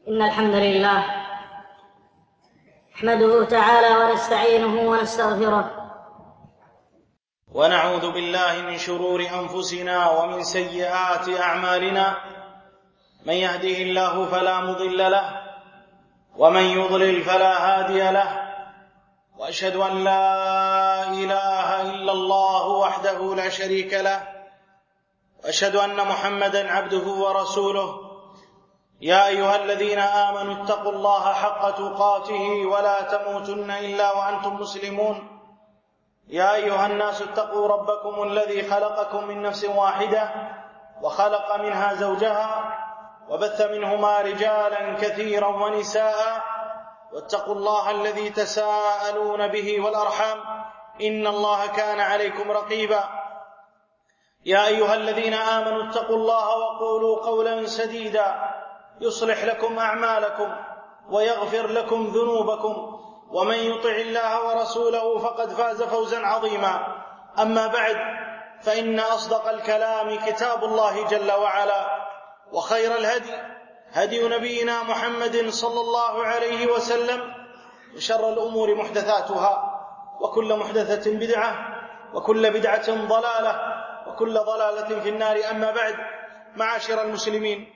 إن الحمد لله نحمده تعالى ونستعينه ونستغفره ونعوذ بالله من شرور أنفسنا ومن سيئات أعمالنا. من يهده الله فلا مضل له ومن يضلل فلا هادي له، وأشهد أن لا إله إلا الله وحده لا شريك له، وأشهد أن محمدًا عبده ورسوله. يا أيها الذين آمنوا اتقوا الله حق تقاته ولا تموتن إلا وأنتم مسلمون. يا أيها الناس اتقوا ربكم الذي خلقكم من نفس واحدة وخلق منها زوجها وبث منهما رجالا كثيرا ونساء، واتقوا الله الذي تساءلون به والأرحام إن الله كان عليكم رقيبا. يا أيها الذين آمنوا اتقوا الله وقولوا قولا سديدا يصلح لكم أعمالكم ويغفر لكم ذنوبكم، ومن يطع الله ورسوله فقد فاز فوزا عظيما. أما بعد، فإن أصدق الكلام كتاب الله جل وعلا، وخير الهدي هدي نبينا محمد صلى الله عليه وسلم، وشر الأمور محدثاتها، وكل محدثة بدعة، وكل بدعة ضلالة، وكل ضلالة في النار. أما بعد، معاشر المسلمين،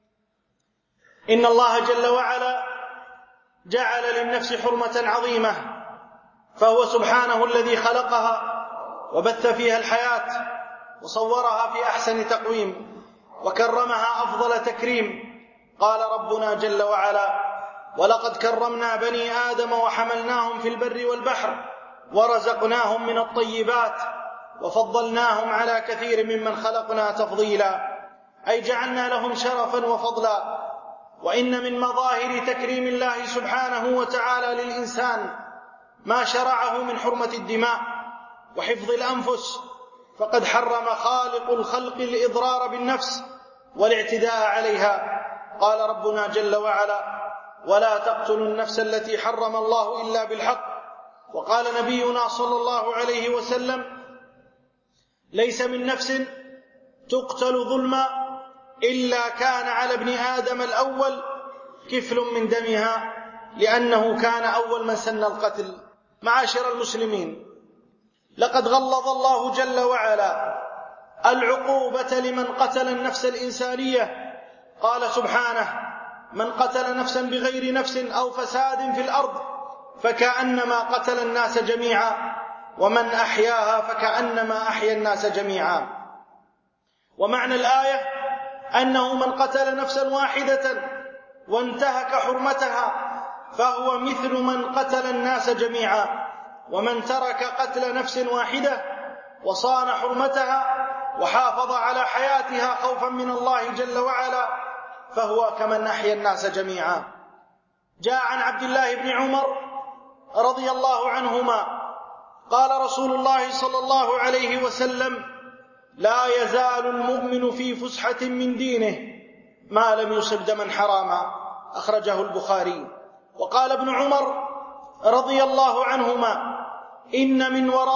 إن الله جل وعلا جعل للنفس حرمة عظيمة، فهو سبحانه الذي خلقها وبث فيها الحياة وصورها في أحسن تقويم وكرمها أفضل تكريم. قال ربنا جل وعلا: ولقد كرمنا بني آدم وحملناهم في البر والبحر ورزقناهم من الطيبات وفضلناهم على كثير ممن خلقنا تفضيلا، أي جعلنا لهم شرفا وفضلا. وإن من مظاهر تكريم الله سبحانه وتعالى للإنسان ما شرعه من حرمة الدماء وحفظ الأنفس، فقد حرم خالق الخلق الإضرار بالنفس والاعتداء عليها. قال ربنا جل وعلا: ولا تقتلوا النفس التي حرم الله إلا بالحق. وقال نبينا صلى الله عليه وسلم: ليس من نفس تقتل ظلما إلا كان على ابن آدم الأول كفل من دمها، لأنه كان أول من سن القتل. معاشر المسلمين، لقد غلظ الله جل وعلا العقوبة لمن قتل النفس الإنسانية. قال سبحانه: من قتل نفسا بغير نفس أو فساد في الأرض فكأنما قتل الناس جميعا، ومن أحياها فكأنما أحيا الناس جميعا. ومعنى الآية أنه من قتل نفسا واحدة وانتهك حرمتها فهو مثل من قتل الناس جميعا، ومن ترك قتل نفس واحدة وصان حرمتها وحافظ على حياتها خوفا من الله جل وعلا فهو كمن أحيا الناس جميعا. جاء عن عبد الله بن عمر رضي الله عنهما قال رسول الله صلى الله عليه وسلم: لا يزال المؤمن في فسحة من دينه ما لم يصب دما حراما. أخرجه البخاري. وقال ابن عمر رضي الله عنهما: إن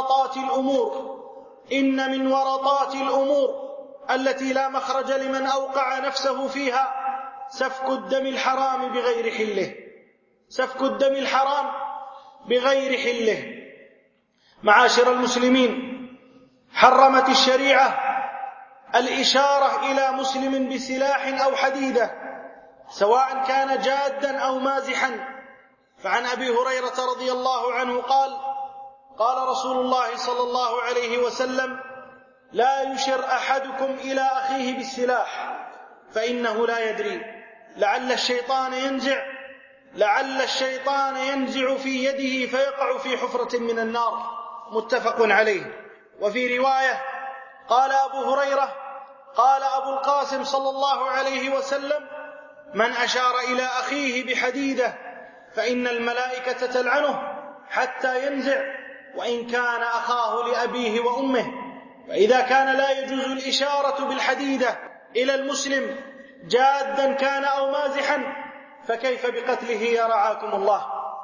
من ورطات الأمور التي لا مخرج لمن أوقع نفسه فيها سفك الدم الحرام بغير حله. سفك الدم الحرام بغير حله. معاشر المسلمين، حرمت الشريعة الإشارة إلى مسلم بسلاح أو حديدة، سواء كان جادا أو مازحا. فعن أبي هريرة رضي الله عنه قال: قال رسول الله صلى الله عليه وسلم: لا يشر أحدكم إلى أخيه بالسلاح، فإنه لا يدري لعل الشيطان ينزع في يده فيقع في حفرة من النار. متفق عليه. وفي رواية قال أبو هريرة: قال أبو القاسم صلى الله عليه وسلم: من أشار إلى أخيه بحديدة فإن الملائكة تلعنه حتى ينزع، وإن كان أخاه لأبيه وأمه. وإذا كان لا يجوز الإشارة بالحديدة إلى المسلم جادا كان أو مازحا، فكيف بقتله يا رعاكم الله؟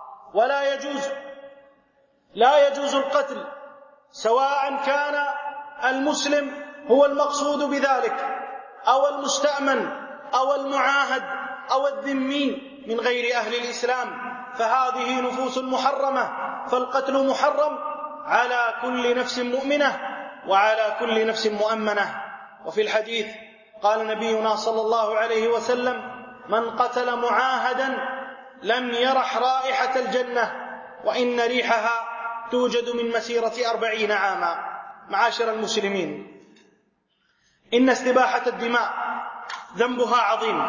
لا يجوز القتل، سواء كان المسلم هو المقصود بذلك أو المستأمن أو المعاهد أو الذمي من غير أهل الإسلام، فهذه نفوس محرمة، فالقتل محرم على كل نفس مؤمنة وعلى كل نفس مؤمنة. وفي الحديث قال نبينا صلى الله عليه وسلم: من قتل معاهدا لم يرح رائحة الجنة وإن ريحها توجد من مسيرة 40 عاما. معاشر المسلمين، إن استباحة الدماء ذنبها عظيم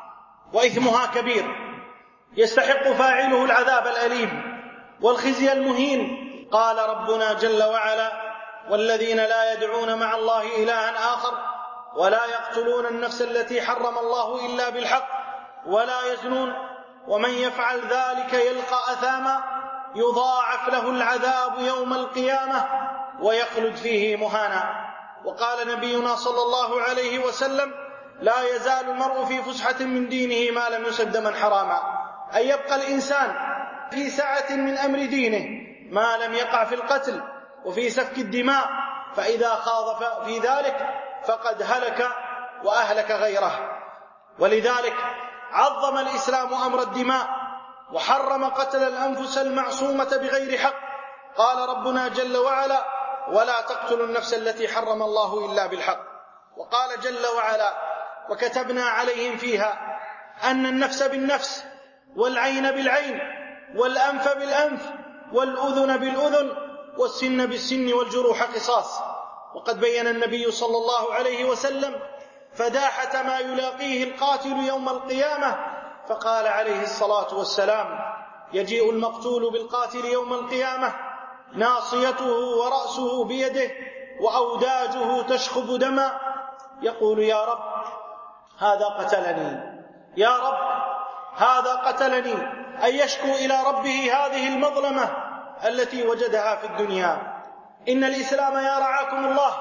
وإثمها كبير، يستحق فاعله العذاب الأليم والخزي المهين. قال ربنا جل وعلا: والذين لا يدعون مع الله إلها آخر ولا يقتلون النفس التي حرم الله إلا بالحق ولا يزنون ومن يفعل ذلك يلقى أثاما يضاعف له العذاب يوم القيامة ويخلد فيه مهانا. وقال نبينا صلى الله عليه وسلم: لا يزال المرء في فسحة من دينه ما لم يصب دما حراما، أن يبقى الإنسان في سعة من أمر دينه ما لم يقع في القتل وفي سفك الدماء، فإذا خاض في ذلك فقد هلك وأهلك غيره. ولذلك عظم الإسلام أمر الدماء وحرم قتل الأنفس المعصومة بغير حق. قال ربنا جل وعلا: ولا تقتلوا النفس التي حرم الله إلا بالحق. وقال جل وعلا: وكتبنا عليهم فيها أن النفس بالنفس والعين بالعين والأنف بالأنف والأذن بالأذن والسن بالسن والجروح قصاص. وقد بين النبي صلى الله عليه وسلم فداحة ما يلاقيه القاتل يوم القيامة، فقال عليه الصلاة والسلام: يجيء المقتول بالقاتل يوم القيامة ناصيته ورأسه بيده وأوداجه تشخب دما، يقول: يا رب هذا قتلني، يا رب هذا قتلني، أن يشكو إلى ربه هذه المظلمة التي وجدها في الدنيا. إن الإسلام يا رعاكم الله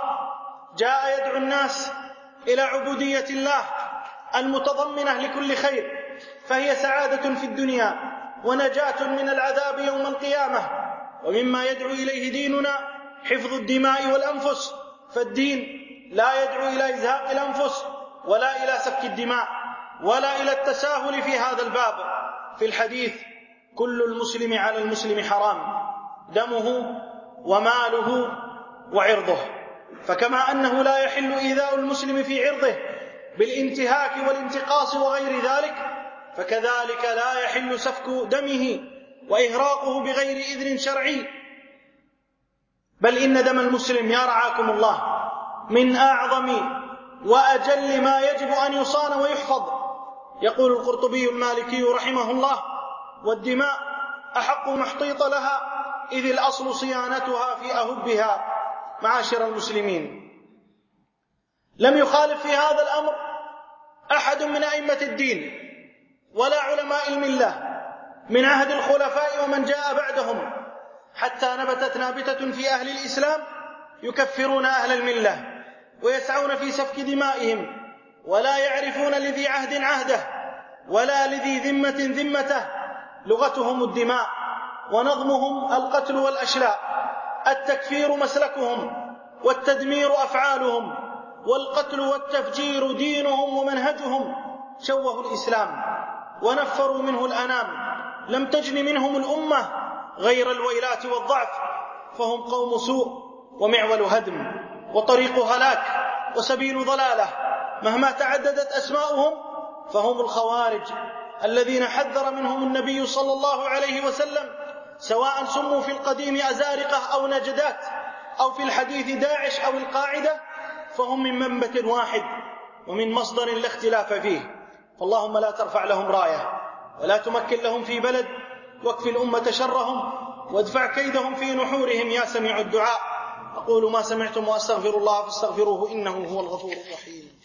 جاء يدعو الناس إلى عبودية الله المتضمنة لكل خير، فهي سعادة في الدنيا ونجاة من العذاب يوم القيامة. ومما يدعو إليه ديننا حفظ الدماء والأنفس، فالدين لا يدعو إلى إزهاق الأنفس ولا إلى سفك الدماء ولا إلى التساهل في هذا الباب. في الحديث: كل المسلم على المسلم حرام، دمه وماله وعرضه. فكما أنه لا يحل إيذاء المسلم في عرضه بالانتهاك والانتقاص وغير ذلك، فكذلك لا يحل سفك دمه وإهراقه بغير إذن شرعي. بل إن دم المسلم يا رعاكم الله من أعظم وأجل ما يجب أن يصان ويحفظ. يقول القرطبي المالكي رحمه الله: والدماء أحق محطيط لها إذ الأصل صيانتها في أهبها. معاشر المسلمين، لم يخالف في هذا الأمر أحد من أئمة الدين ولا علماء الملة من عهد الخلفاء ومن جاء بعدهم، حتى نبتت نابتة في أهل الإسلام يكفرون أهل الملة ويسعون في سفك دمائهم، ولا يعرفون لذي عهد عهده ولا لذي ذمة ذمته. لغتهم الدماء ونظمهم القتل والأشلاء، التكفير مسلكهم والتدمير أفعالهم، والقتل والتفجير دينهم ومنهجهم. شوهوا الإسلام ونفروا منه الأنام، لم تجن منهم الأمة غير الويلات والضعف، فهم قوم سوء ومعول هدم وطريق هلاك وسبيل ضلالة. مهما تعددت أسماؤهم فهم الخوارج الذين حذر منهم النبي صلى الله عليه وسلم، سواء سموا في القديم أزارقة أو نجدات، أو في الحديث داعش أو القاعدة، فهم من منبت واحد ومن مصدر لا اختلاف فيه. فاللهم لا ترفع لهم راية ولا تمكن لهم في بلد، واكف الأمة شرهم وادفع كيدهم في نحورهم يا سميع الدعاء. أقول ما سمعتم وأستغفر الله فاستغفروه إنه هو الغفور الرحيم.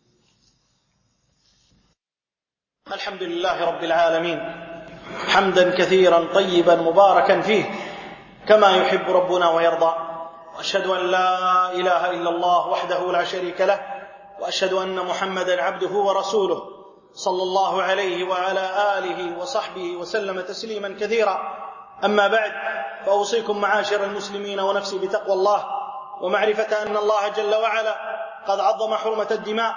الحمد لله رب العالمين، حمدا كثيرا طيبا مباركا فيه كما يحب ربنا ويرضى. وأشهد أن لا إله إلا الله وحده لا شريك له، وأشهد أن محمدا عبده ورسوله صلى الله عليه وعلى آله وصحبه وسلم تسليما كثيرا. أما بعد، فأوصيكم معاشر المسلمين ونفسي بتقوى الله، ومعرفة أن الله جل وعلا قد عظم حرمة الدماء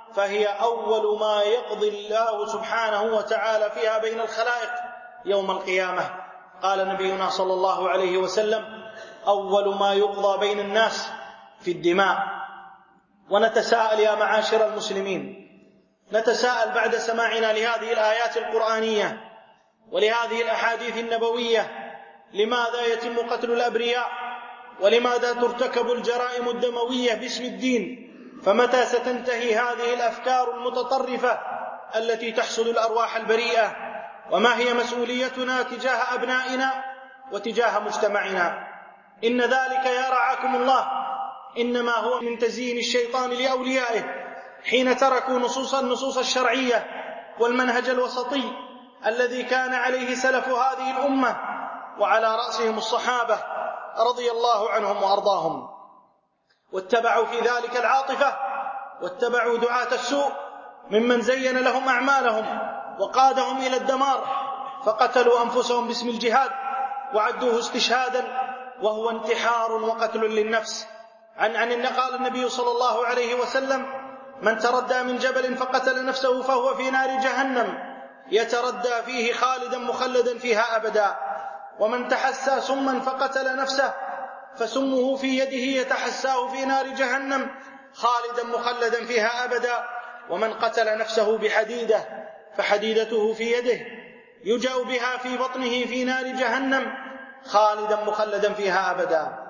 فهي أول ما يقضي الله سبحانه وتعالى فيها بين الخلائق يوم القيامة. قال نبينا صلى الله عليه وسلم: أول ما يقضى بين الناس في الدماء. ونتساءل يا معاشر المسلمين، نتساءل بعد سماعنا لهذه الآيات القرآنية ولهذه الأحاديث النبوية: لماذا يتم قتل الأبرياء؟ ولماذا ترتكب الجرائم الدموية باسم الدين؟ فمتى ستنتهي هذه الأفكار المتطرفة التي تحصد الأرواح البريئة؟ وما هي مسؤوليتنا تجاه أبنائنا وتجاه مجتمعنا؟ إن ذلك يا رعاكم الله إنما هو من تزيين الشيطان لأوليائه حين تركوا النصوص الشرعية والمنهج الوسطي الذي كان عليه سلف هذه الأمة، وعلى رأسهم الصحابة رضي الله عنهم وأرضاهم، واتبعوا في ذلك العاطفة، واتبعوا دعاة السوء ممن زين لهم أعمالهم وقادهم إلى الدمار، فقتلوا أنفسهم باسم الجهاد وعدوه استشهادا وهو انتحار وقتل للنفس. قال النبي صلى الله عليه وسلم: من تردى من جبل فقتل نفسه فهو في نار جهنم يتردى فيه خالدا مخلدا فيها أبدا. ومن تحسى سما فقتل نفسه فسمه في يده يتحساه في نار جهنم خالدا مخلدا فيها أبدا. ومن قتل نفسه بحديدة فحديدته في يده يجأ بها في بطنه في نار جهنم خالدا مخلدا فيها أبدا.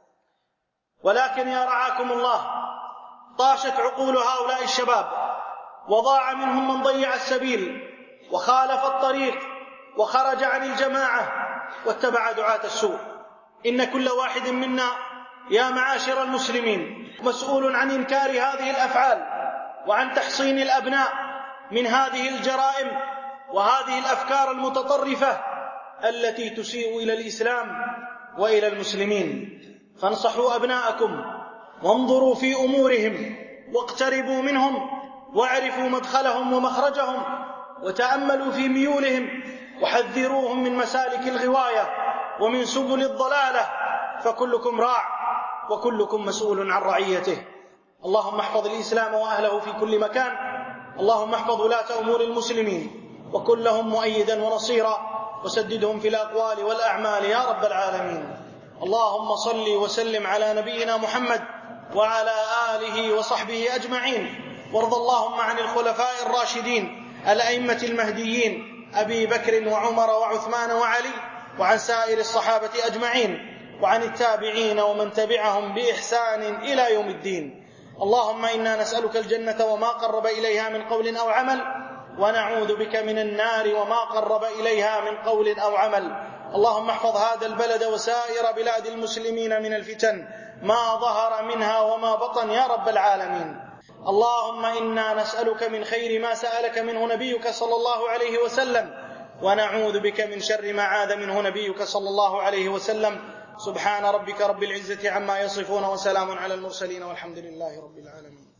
ولكن يا رعاكم الله، طاشت عقول هؤلاء الشباب، وضاع منهم من ضيع السبيل وخالف الطريق وخرج عن الجماعة واتبع دعاة السوء. إن كل واحد منا يا معاشر المسلمين مسؤول عن إنكار هذه الأفعال وعن تحصين الأبناء من هذه الجرائم وهذه الأفكار المتطرفة التي تسيء إلى الإسلام وإلى المسلمين. فانصحوا أبناءكم وانظروا في أمورهم واقتربوا منهم واعرفوا مدخلهم ومخرجهم وتأملوا في ميولهم وحذروهم من مسالك الغواية ومن سبل الضلالة، فكلكم راع وكلكم مسؤول عن رعيته. اللهم احفظ الإسلام وأهله في كل مكان. اللهم احفظ ولاة أمور المسلمين وكن لهم مؤيدا ونصيرا وسددهم في الأقوال والأعمال يا رب العالمين. اللهم صل وسلم على نبينا محمد وعلى آله وصحبه أجمعين. وارض اللهم عن الخلفاء الراشدين الأئمة المهديين أبي بكر وعمر وعثمان وعلي، وعن سائر الصحابة أجمعين، وعن التابعين ومن تبعهم بإحسان إلى يوم الدين. اللهم إنا نسألك الجنة وما قرب إليها من قول أو عمل، ونعوذ بك من النار وما قرب إليها من قول أو عمل. اللهم احفظ هذا البلد وسائر بلاد المسلمين من الفتن ما ظهر منها وما بطن يا رب العالمين. اللهم إنا نسألك من خير ما سألك منه نبيك صلى الله عليه وسلم، ونعوذ بك من شر ما عاذ منه نبيك صلى الله عليه وسلم. سبحان ربك رب العزة عما يصفون وسلام على المرسلين والحمد لله رب العالمين.